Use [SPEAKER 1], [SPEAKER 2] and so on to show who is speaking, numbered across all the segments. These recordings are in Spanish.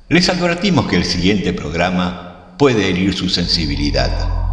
[SPEAKER 1] Les advertimos que el siguiente programa puede herir su sensibilidad.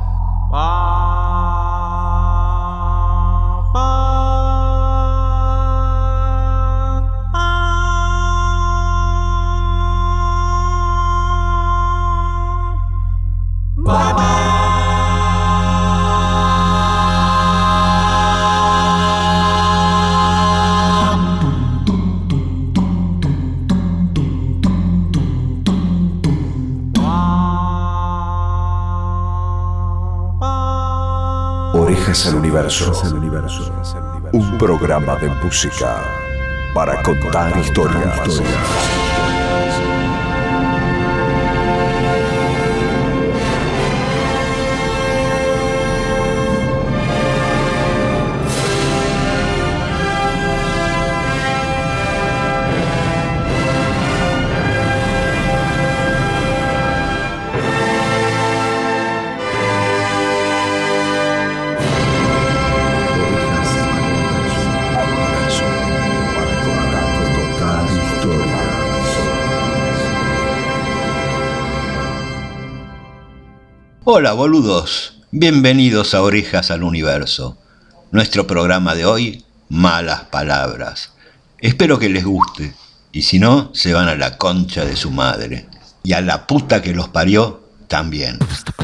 [SPEAKER 2] Orejas al Universo. Un programa de música para contar historias.
[SPEAKER 1] Hola boludos, bienvenidos a Orejas al Universo. Nuestro programa de hoy, malas palabras. Espero que les guste, y si no, se van a la concha de su madre. Y a la puta que los parió, también.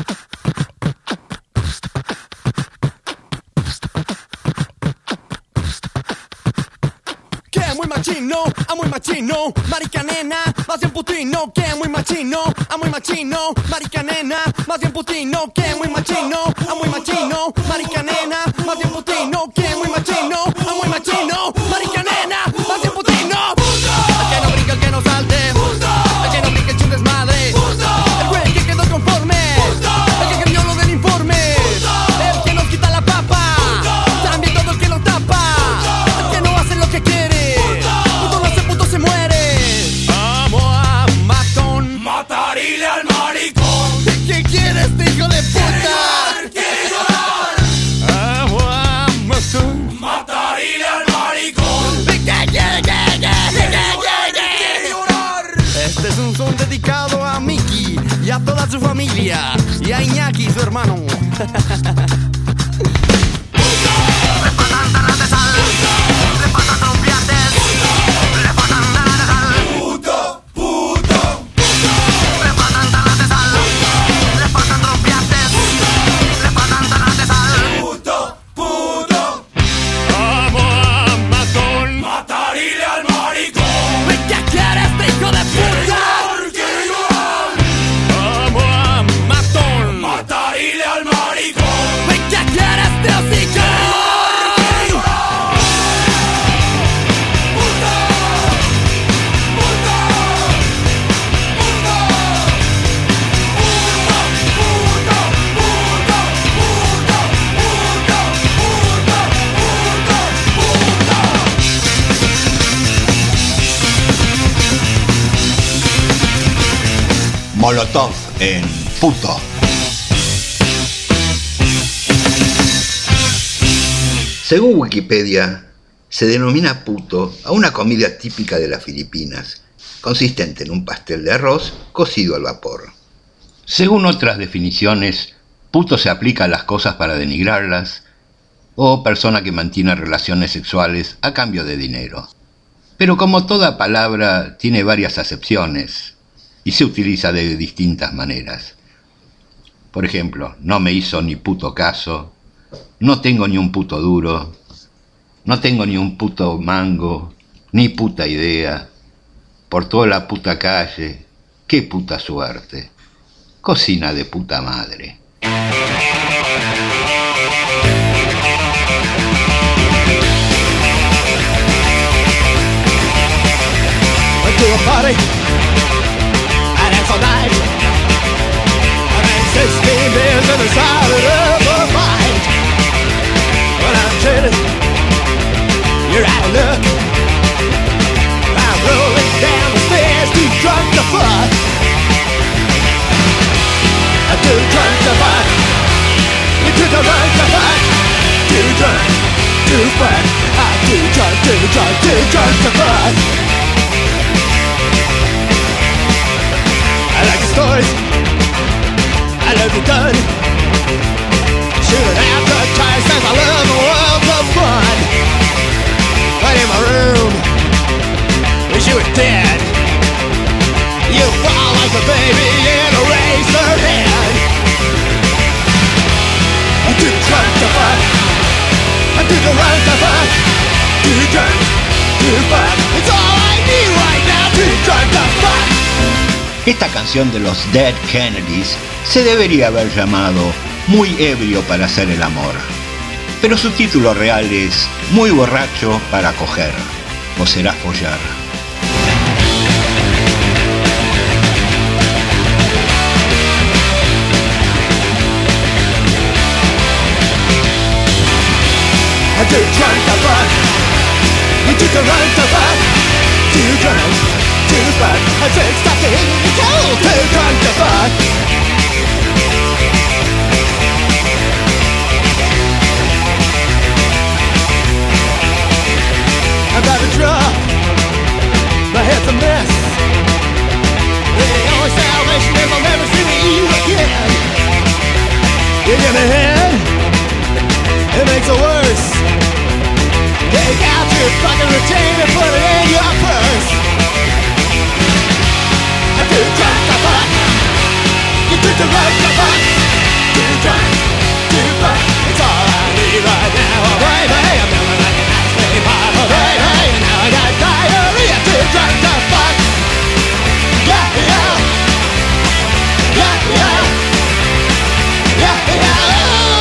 [SPEAKER 3] Muy machino, marica nena, más bien putino, que muy machino, marica nena, más bien putino, que muy machino, marica nena, más bien putino, que muy machino, marica nena, más bien putino. El que no brinca, el que no salte, el que no brinca, echa un desmadre, el güey que quedó conforme, el que cambió lo del informe, el que nos quita la papa, también todo el que lo tapa, el que no hace lo que quiere. Se muere. Vamos a matón, matarile al maricón. ¿Qué quieres, hijo de puta? Quiere llorar. Vamos a matón, matarile al maricón. ¿Qué quiere llorar? Este es un son dedicado a Miki y a toda su familia y a Iñaki, su hermano.
[SPEAKER 1] Molotov en puto. Según Wikipedia, se denomina puto a una comida típica de las Filipinas, consistente en un pastel de arroz cocido al vapor. Según otras definiciones, puto se aplica a las cosas para denigrarlas o persona que mantiene relaciones sexuales a cambio de dinero. Pero como toda palabra tiene varias acepciones y se utiliza de distintas maneras. Por ejemplo, no me hizo ni puto caso, no tengo ni un puto duro, no tengo ni un puto mango, ni puta idea, por toda la puta calle, qué puta suerte, cocina de puta madre. All night, and then 16 beers in the side of a fight. Well, I'm telling you're out of luck. I'm rolling down the stairs, too drunk to fuck. Too drunk to fuck. You're too drunk to fuck. Too drunk to fuck. I'm too drunk to fuck.
[SPEAKER 3] with you done? Shouldn't advertise as I love the world of fun. Right in my room, wish you were dead. You fall like a baby in a razor head. I'm too drunk to fuck. I'm too drunk to fuck. Too drunk to fuck. It's all I need right now. Too drunk to fuck.
[SPEAKER 1] Esta canción de los Dead Kennedys se debería haber llamado Muy ebrio para hacer el amor, pero su título real es Muy borracho para coger, o será follar.
[SPEAKER 3] I'm too drunk to fuck. I'm too drunk to fuck. Too drunk to fuck. I said stop the hit me cold. Too drunk to fuck. I'm about to drop. My head's a mess. The only salvation is I'll never see you again. You give me head, it makes it worse. Take out your fucking routine and put it in your purse. I'm too drunk to fuck. You're too drunk to fuck. Too drunk to fuck. It's all I need right now. Oh baby, I'm never like an ice cream pie. Oh baby, and now I got diarrhea. Too drunk to fuck. Yeah, yeah. Yeah, yeah. Yeah, yeah.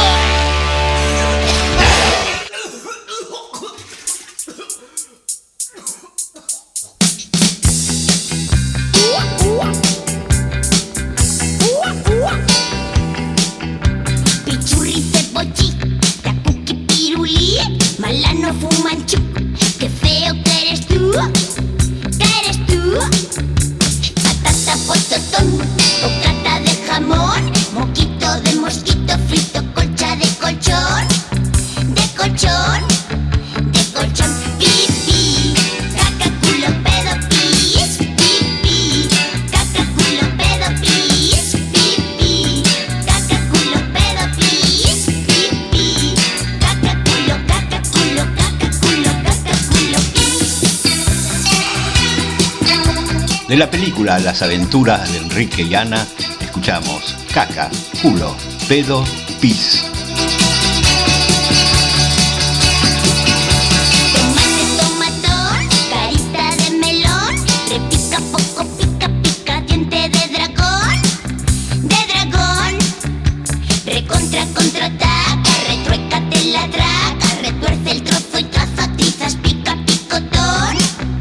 [SPEAKER 4] Malano fumanchu, qué feo que eres tú, patata pototón, bocata de jamón, moquito de mosquito frito, colcha de colchón, pipí, caca, culo, pedo, pis, pipí, caca, culo, pedo, pis, pipí, caca, culo, pedo, pis, pipí, caca, culo, caca, culo, caca, culo, caca, culo, pis.
[SPEAKER 1] De la película Las aventuras de Enrique y Ana, escuchamos caca, culo, pedo, pis.
[SPEAKER 4] Tomate, tomatón, carita de melón, repica poco, pica, pica, diente de dragón, recontra, contraataca, retruécate la draga, retuerce el trozo y traza tizas, pica, picotón,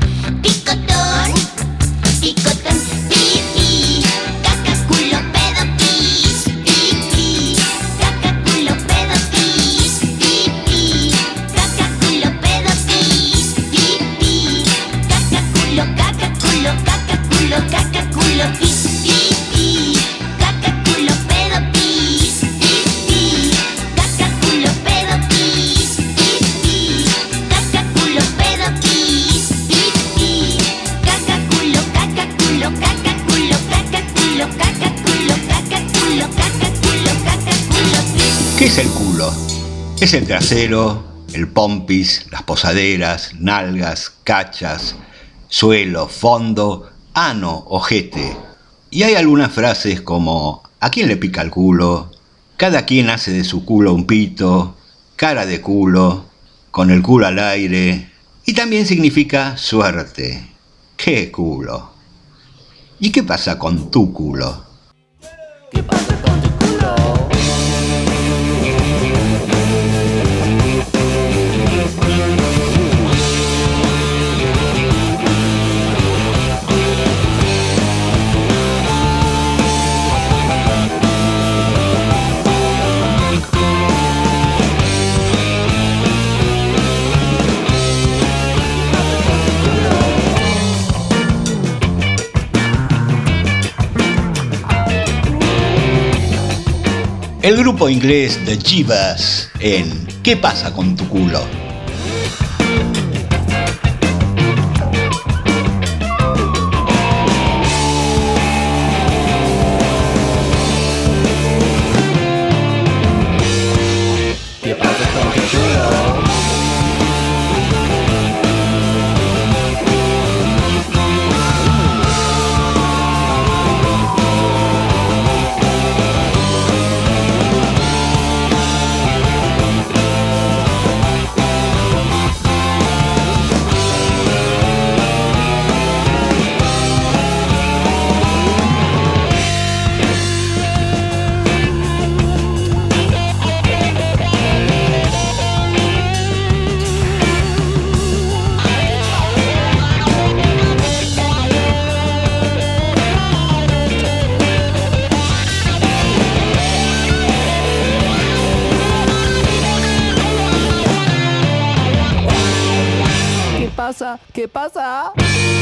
[SPEAKER 4] pipí, caca, culo, pedo, pis, pipí, caca, culo, pedo, pis, pipí, caca, culo, pedo, pis, pipí, caca, culo, caca, culo, caca, culo, caca, culo, pis, pipí, caca, culo, pedo, pis, pipí, caca, culo, pedo, pis, pipí, caca, culo, pedo, pis, pipí, caca, culo, caca, culo, caca, culo, caca, culo, caca, culo, caca, culo, caca, culo, caca, culo, pis.
[SPEAKER 1] ¿Qué es el culo? Es el trasero, el pompis, las posaderas, nalgas, cachas, suelo, fondo, ano, ojete. Y hay algunas frases como ¿a quién le pica el culo? Cada quien hace de su culo un pito, cara de culo, con el culo al aire. Y también significa suerte. ¿Qué culo? ¿Y qué pasa con tu culo?
[SPEAKER 3] ¿Qué pasa con tu culo?
[SPEAKER 1] El grupo inglés The Jeebus en ¿Qué pasa con tu culo?
[SPEAKER 5] ¿Qué pasa?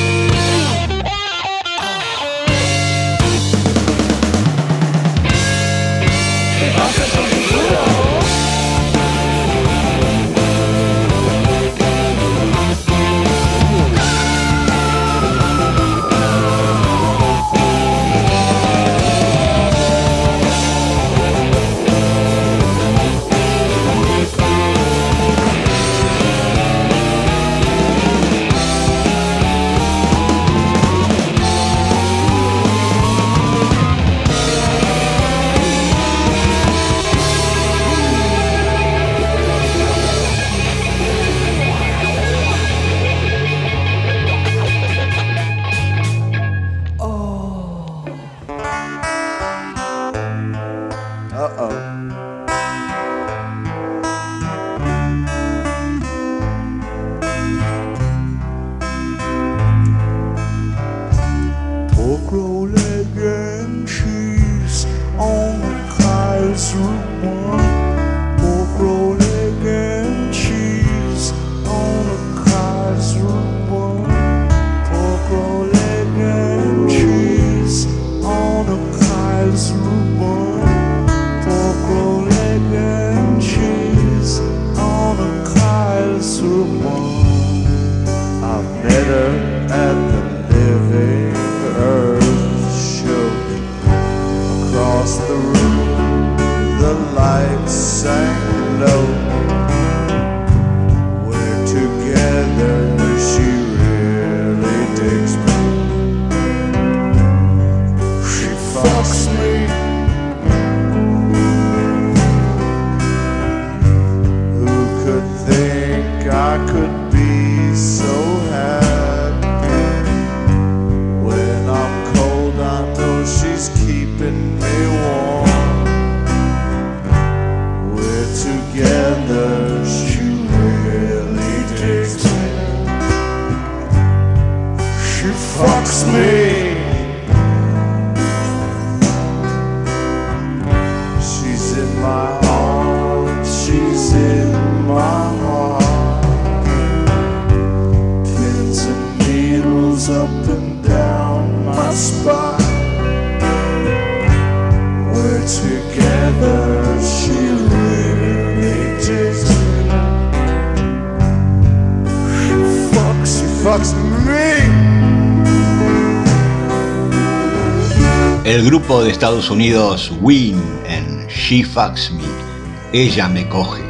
[SPEAKER 1] El grupo de Estados Unidos Ween en She Fucks Me, Ella me coge.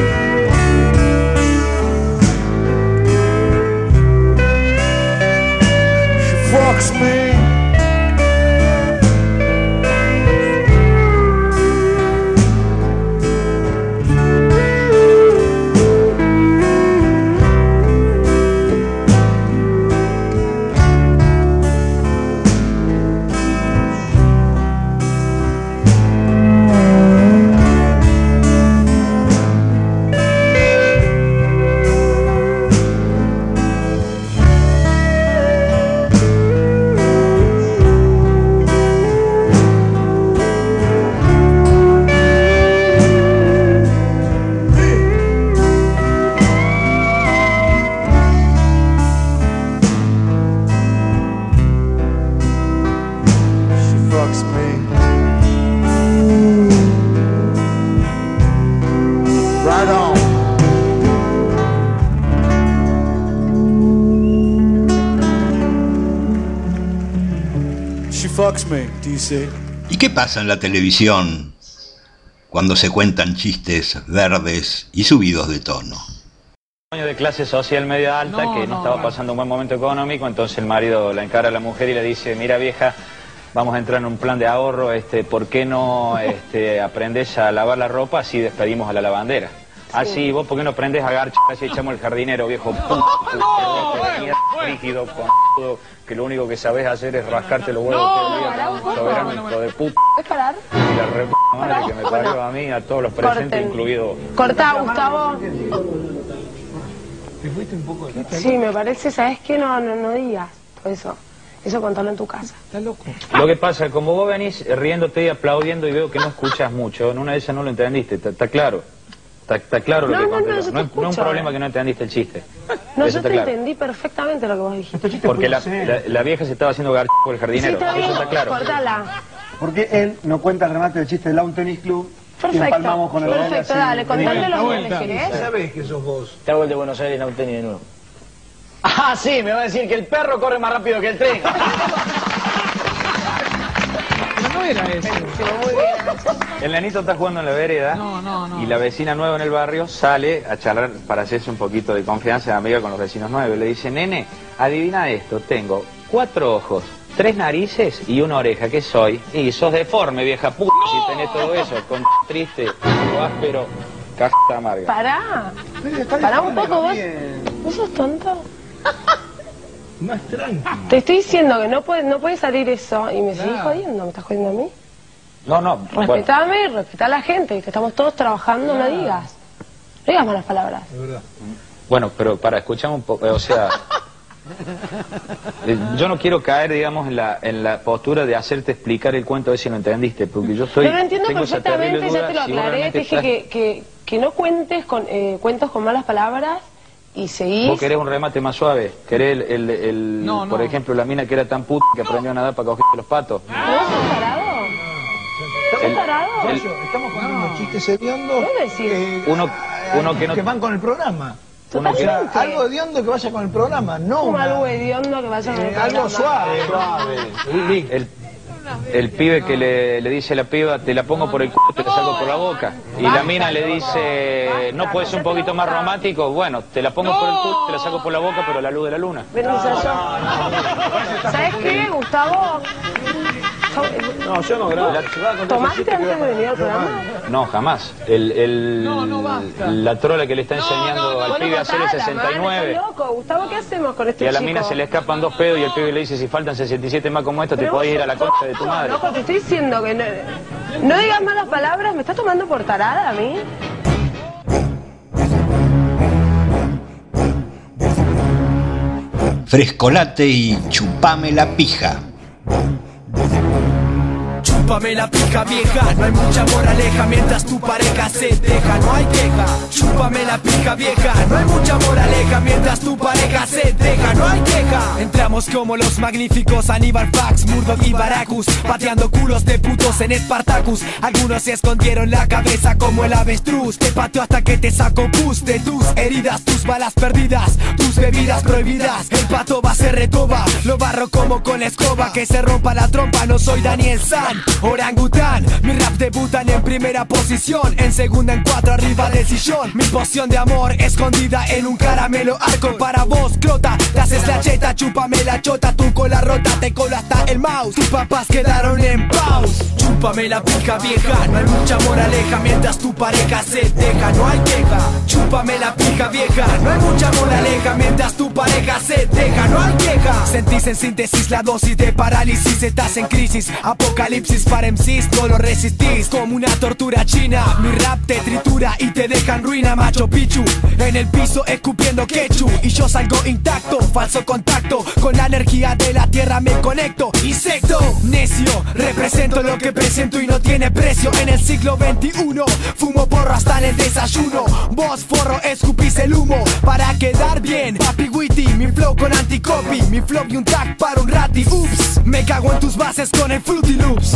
[SPEAKER 6] She fucks me.
[SPEAKER 1] ¿Y qué pasa en la televisión cuando se cuentan chistes verdes y subidos de tono?
[SPEAKER 7] De clase social media alta que no estaba pasando un buen momento económico, entonces el marido la encara a la mujer y le dice: mira vieja, vamos a entrar en un plan de ahorro, ¿por qué no aprendes a lavar la ropa? Así despedimos a la lavandera. Ah, sí, vos, ¿por qué no aprendes a garchar? Así echamos el jardinero, viejo rígido, que lo único que sabés hacer es rascarte los huevos todo el día, soberano hijo de puta.
[SPEAKER 8] ¿Es parar?
[SPEAKER 7] Y la re madre que me parió a mí, a todos los presentes, incluido...
[SPEAKER 8] Cortá, Gustavo. Sí, me parece, ¿sabes qué? No digas todo eso. Eso contalo en tu casa. ¿Estás loco?
[SPEAKER 7] Lo que pasa, como vos venís riéndote y aplaudiendo y veo que no escuchas mucho, en una de esas no lo entendiste, está claro. Está claro lo que conté.
[SPEAKER 8] yo te
[SPEAKER 7] No es un
[SPEAKER 8] escucho.
[SPEAKER 7] problema que no entendiste el chiste.
[SPEAKER 8] No,
[SPEAKER 7] Eso
[SPEAKER 8] yo
[SPEAKER 7] está
[SPEAKER 8] te
[SPEAKER 7] claro.
[SPEAKER 8] entendí perfectamente lo que vos dijiste.
[SPEAKER 7] Porque la vieja se estaba haciendo garch por el
[SPEAKER 8] Sí,
[SPEAKER 7] jardinero.
[SPEAKER 8] está bien,
[SPEAKER 7] Eso está claro.
[SPEAKER 8] cortala.
[SPEAKER 5] Porque él no cuenta el remate del chiste del Lawn Tennis Club. Y
[SPEAKER 8] Perfecto,
[SPEAKER 5] empalmamos con el remate
[SPEAKER 8] perfecto,
[SPEAKER 5] así.
[SPEAKER 8] dale, contale los goles,
[SPEAKER 6] ¿Qué
[SPEAKER 8] ¿querés?
[SPEAKER 6] sabés que sos vos?
[SPEAKER 9] Te hago el de Buenos Aires en Tenis de nuevo. Ah, sí, me va a decir que el perro corre más rápido que el tren.
[SPEAKER 6] Pero no era eso.
[SPEAKER 7] El nenito está jugando en la vereda y la vecina nueva en el barrio sale a charlar para hacerse un poquito de confianza de amiga con los vecinos nuevos. Le dice, nene, adivina esto, tengo 4 ojos, 3 narices y 1 oreja. ¿Qué soy? Y sos deforme, vieja puta, si tenés todo eso, con triste, áspero, cajita amarga.
[SPEAKER 8] Pará un poco vos. ¿Vos sos tonto?
[SPEAKER 6] Más tranqui.
[SPEAKER 8] Te estoy diciendo que no puede salir eso y me seguís jodiendo. ¿Me estás jodiendo a mí?
[SPEAKER 7] No, bueno,
[SPEAKER 8] Respetame, respetá a la gente, que estamos todos trabajando, no digas. No digas malas palabras.
[SPEAKER 6] De verdad.
[SPEAKER 7] bueno, pero para escuchar un poco, o sea, yo no quiero caer, digamos, en la postura de hacerte explicar el cuento a ver si lo entendiste, porque yo soy...
[SPEAKER 8] Pero lo entiendo
[SPEAKER 7] tengo esa terrible
[SPEAKER 8] perfectamente, ya
[SPEAKER 7] duda
[SPEAKER 8] te lo
[SPEAKER 7] si
[SPEAKER 8] aclaré,
[SPEAKER 7] realmente
[SPEAKER 8] te dije que no cuentes con cuentos con malas palabras y seguís...
[SPEAKER 7] ¿Vos querés un remate más suave? ¿Querés por ejemplo, la mina que era tan puta que aprendió a nadar para coger los patos?
[SPEAKER 8] ¿No sos tarado? ¿Sos tarado?
[SPEAKER 6] Estamos contando chistes hediondos.
[SPEAKER 8] ¿Qué decís?
[SPEAKER 7] Uno que no...
[SPEAKER 6] Que van con el programa.
[SPEAKER 7] Uno que no-
[SPEAKER 8] Totalmente.
[SPEAKER 6] Algo hediondo que vaya con el programa, no
[SPEAKER 8] Como
[SPEAKER 6] una-
[SPEAKER 8] algo hediondo que vaya con el
[SPEAKER 6] algo
[SPEAKER 8] programa.
[SPEAKER 6] suave.
[SPEAKER 7] el pibe que le dice a la piba, te la pongo por el culo, te la saco por la boca. Y la mina le dice, no puedes ser un poquito más romántico. Bueno, te la pongo por el culo, te la saco por la boca, pero a la luz de la luna.
[SPEAKER 8] Pero ¿sabes qué, Gustavo?
[SPEAKER 9] No, yo no grabo.
[SPEAKER 8] ¿Tomaste antes de venir al programa?
[SPEAKER 7] No, jamás. La trola que le está enseñando al pibe a hacer el
[SPEAKER 8] contala,
[SPEAKER 7] 69.
[SPEAKER 8] man, estás loco. Gustavo, ¿qué hacemos con este
[SPEAKER 7] Y a la
[SPEAKER 8] chico?
[SPEAKER 7] mina se le escapan 2 pedos y el pibe le dice, si faltan 67 más como esto, te
[SPEAKER 8] Pero
[SPEAKER 7] podés
[SPEAKER 8] vos
[SPEAKER 7] ir a la
[SPEAKER 8] sos
[SPEAKER 7] concha de tu
[SPEAKER 8] tonto,
[SPEAKER 7] madre.
[SPEAKER 8] loco, te estoy diciendo que no digas malas palabras. ¿Me estás tomando por tarada a mí?
[SPEAKER 1] Frescolate y chupame la pija.
[SPEAKER 3] Chúpame la pija vieja, no hay mucha moraleja mientras tu pareja se deja, no hay queja. Chúpame la pija vieja, no hay mucha moraleja mientras tu pareja se deja, no hay queja. Entramos como los magníficos Aníbal Fax, Murdoch y Baracus, pateando culos de putos en Spartacus. Algunos se escondieron la cabeza como el avestruz. Te pateo hasta que te saco pus de tus heridas, tus balas perdidas, tus bebidas prohibidas. El pato va se recoba, lo barro como con la escoba, que se rompa la trompa, no soy Daniel San. Orangután, mi rap debutan en primera posición, en segunda en 4 arriba del sillón. Mi poción de amor escondida en un caramelo arco para vos, clota. Te haces la cheta, chúpame la chota, tu cola rota, te cola hasta el mouse. Tus papás quedaron en pause. Chúpame la pija vieja, no hay mucha moraleja mientras tu pareja se deja, no hay queja. Chúpame la pija vieja, no hay mucha moraleja mientras tu pareja se deja, no hay queja. Sentís en síntesis la dosis de parálisis, estás en crisis, apocalipsis para MCs, no lo resistís. Como una tortura china, mi rap te tritura y te deja en ruina, Machu Picchu. En el piso escupiendo ketchup y yo salgo intacto, falso contacto, con la energía de la tierra me conecto. Insecto, necio, represento lo que presento y no tiene precio. En el siglo XXI, fumo porro hasta en el desayuno. Vos forro, escupís el humo para quedar bien. Papi witty, mi flow con anticopy, mi flow y un tag para un rati. Ups, me cago en tus bases con el Fruity Loops.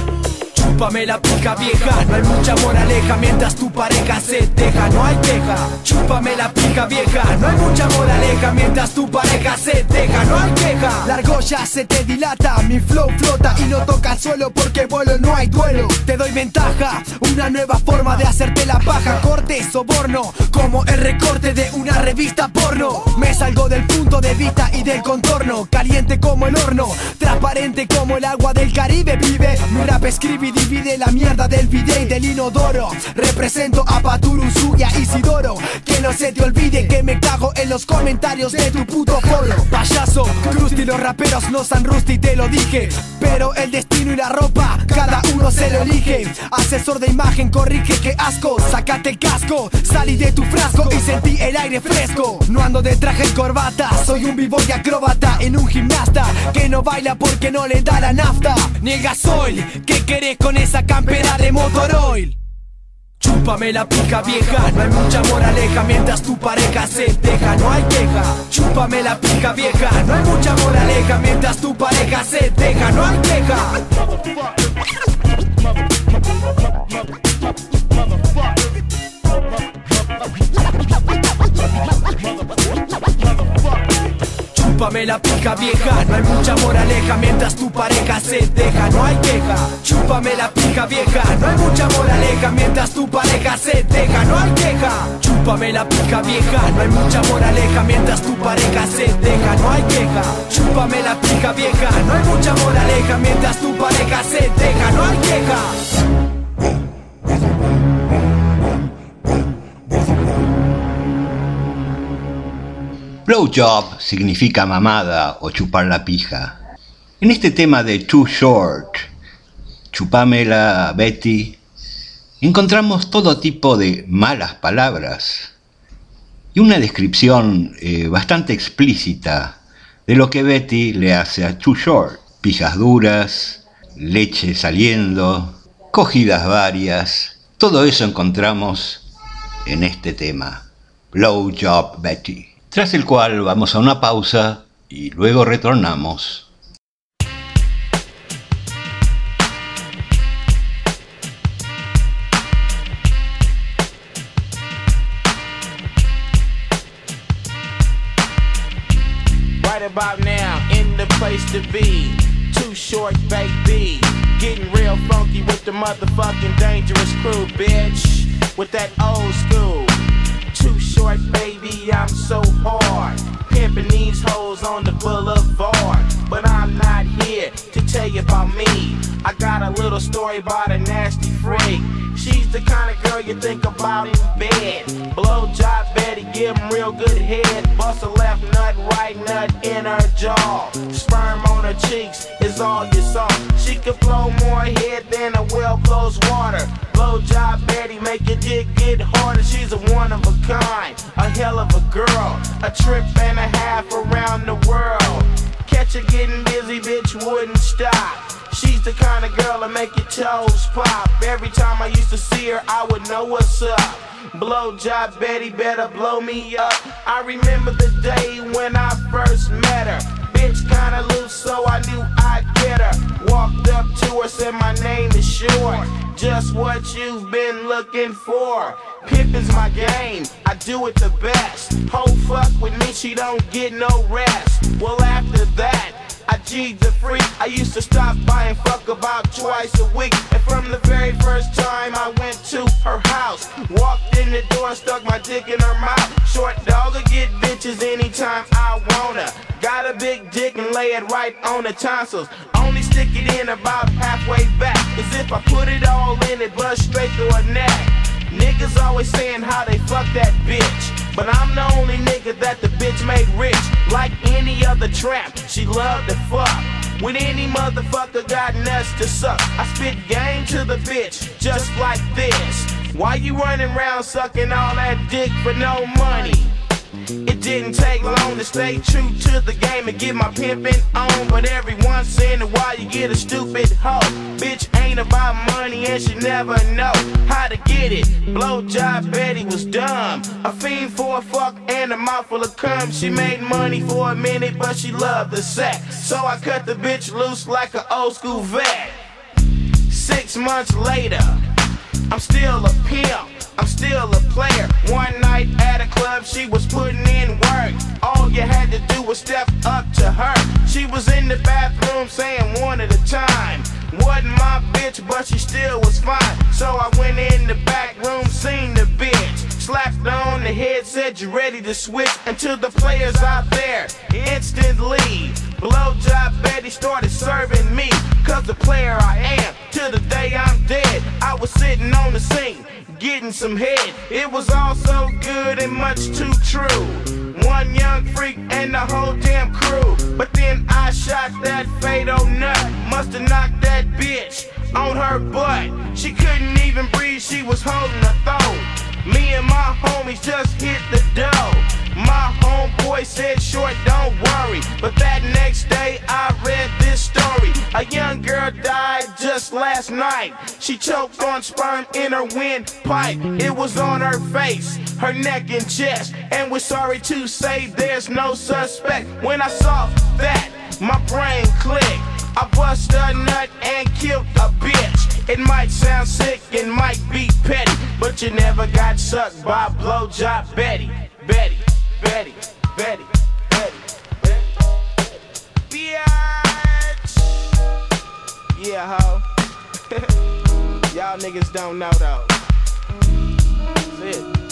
[SPEAKER 3] Chúpame la pija vieja, no hay mucha moraleja mientras tu pareja se deja, no hay queja. Chúpame la pija vieja, no hay mucha moraleja mientras tu pareja se deja, no hay queja. La argolla se te dilata, mi flow flota y no toca el suelo porque vuelo no hay duelo. Te doy ventaja, una nueva forma de hacerte la paja, corte, soborno, como el recorte de una revista porno. Me salgo del punto de vista y del contorno, caliente como el horno, transparente como el agua del Caribe, vive. Mi rap escribe y divide la mierda del bidet y del inodoro. Represento a Paturuzú y a Isidoro. Que no se te olvide que me cago en los comentarios de tu puto foro. Payaso, Krusty, los raperos no son rusty, te lo dije. Pero el destino y la ropa, cada uno se lo elige. Asesor de imagen, corrige, que asco. Sácate el casco, salí de tu frasco y sentí el aire fresco. No ando de traje y corbata, soy un b-boy acróbata en un gimnasta que no baila porque no le da la nafta ni el gasoil. ¿Qué querés con esa campera de Motoroil? Chúpame la pija vieja, no hay mucha moraleja mientras tu pareja se deja, no hay queja. Chúpame la pija vieja, no hay mucha moraleja mientras tu pareja se deja, no hay queja. Chúpame la pija vieja, no hay mucha moraleja mientras tu pareja se deja, no hay queja. Chúpame la pija vieja, no hay mucha moraleja mientras tu pareja se deja, no hay queja. Chúpame la pija vieja, no hay mucha moraleja mientras tu pareja se deja, no hay queja. Chúpame la pija vieja, no hay mucha moraleja mientras tu pareja se deja, no hay queja.
[SPEAKER 1] Blowjob significa mamada o chupar la pija. En este tema de Too Short, Chupamela Betty, encontramos todo tipo de malas palabras y una descripción bastante explícita de lo que Betty le hace a Too Short. Pijas duras, leche saliendo, cogidas varias, todo eso encontramos en este tema, Blowjob Betty. Tras el cual vamos a una pausa y luego retornamos.
[SPEAKER 10] Right about now, in the place to be. Too Short, baby. Getting real funky with the motherfucking dangerous crew, bitch. With that old school. Too Short, baby, I'm so hard. Pimping these hoes on the boulevard. But I'm not here to tell you about me. I got a little story about a nasty freak. She's the kind of girl you think about in bed. Blowjob Betty, give 'em real good head. Bust a left nut, right nut in her jaw. Sperm on her cheeks is all you saw. She could blow more head than a well blows water. Blowjob Betty, make your dick get harder. She's a one of a kind, a hell of a girl. A trip and a half around the world. Catch her getting busy, bitch wouldn't stop. She's the kind of girl that make your toes pop. Every time I used to see her, I would know what's up. Blowjob Betty better blow me up. I remember the day when I first met her. Bitch kinda loose, so I knew I'd get her. Walked up to her, said my name is Short. Just what you've been looking for. Pimpin's my game, I do it the best. Ho fuck with me, she don't get no rest. Well after that, I G'd the freak. I used to stop by and fuck about twice a week. And from the very first time I went to her house, walked in the door and stuck my dick in her mouth. Short dog will get bitches anytime I wanna. Got a big dick and lay it right on the tonsils. Only stick it in about halfway back. As if I put it all in it, bust straight through her neck. Niggas always saying how they fuck that bitch, but I'm the only nigga that the bitch made rich. Like any other tramp, she loved to fuck. When any motherfucker got nuts to suck, I spit game to the bitch, just like this. Why you running around sucking all that dick for no money? It didn't take long to stay true to the game and get my pimpin' on. But every once in a while you get a stupid hoe. Bitch ain't about money and she never know how to get it. Blowjob Betty was dumb, a fiend for a fuck and a mouthful of cum. She made money for a minute but she loved the sex, so I cut the bitch loose like an old school vet. 6 months later, I'm still a pimp, I'm still a player. One night at a club, she was putting in work. All you had to do was step up to her. She was in the bathroom saying one at a time. Wasn't my bitch, but she still was fine. So I went in the back room, seen the bitch. Slapped on the head, said you ready to switch. And to the players out there, instantly Blowjob Betty started serving me. Cause the player I am, till the day I'm dead. I was sitting on the sink, getting some head. It was all so good and much too true. One young freak and the whole damn crew. But then I shot that fatal nut. Musta knocked that bitch on her butt. She couldn't even breathe, she was holding her throat. Me and my homies just hit the dough. My homeboy said, Short, don't worry. But that next day I read this story. A young girl died just just last night. She choked on sperm in her windpipe. It was on her face, her neck and chest. And we're sorry to say there's no suspect. When I saw that, my brain clicked. I bust a nut and killed a bitch. It might sound sick and might be petty, but you never got sucked by blowjob Betty. Betty, Betty, Betty, Betty, Betty. Bitch. Yeah, ho. Y'all niggas don't know though. That's it.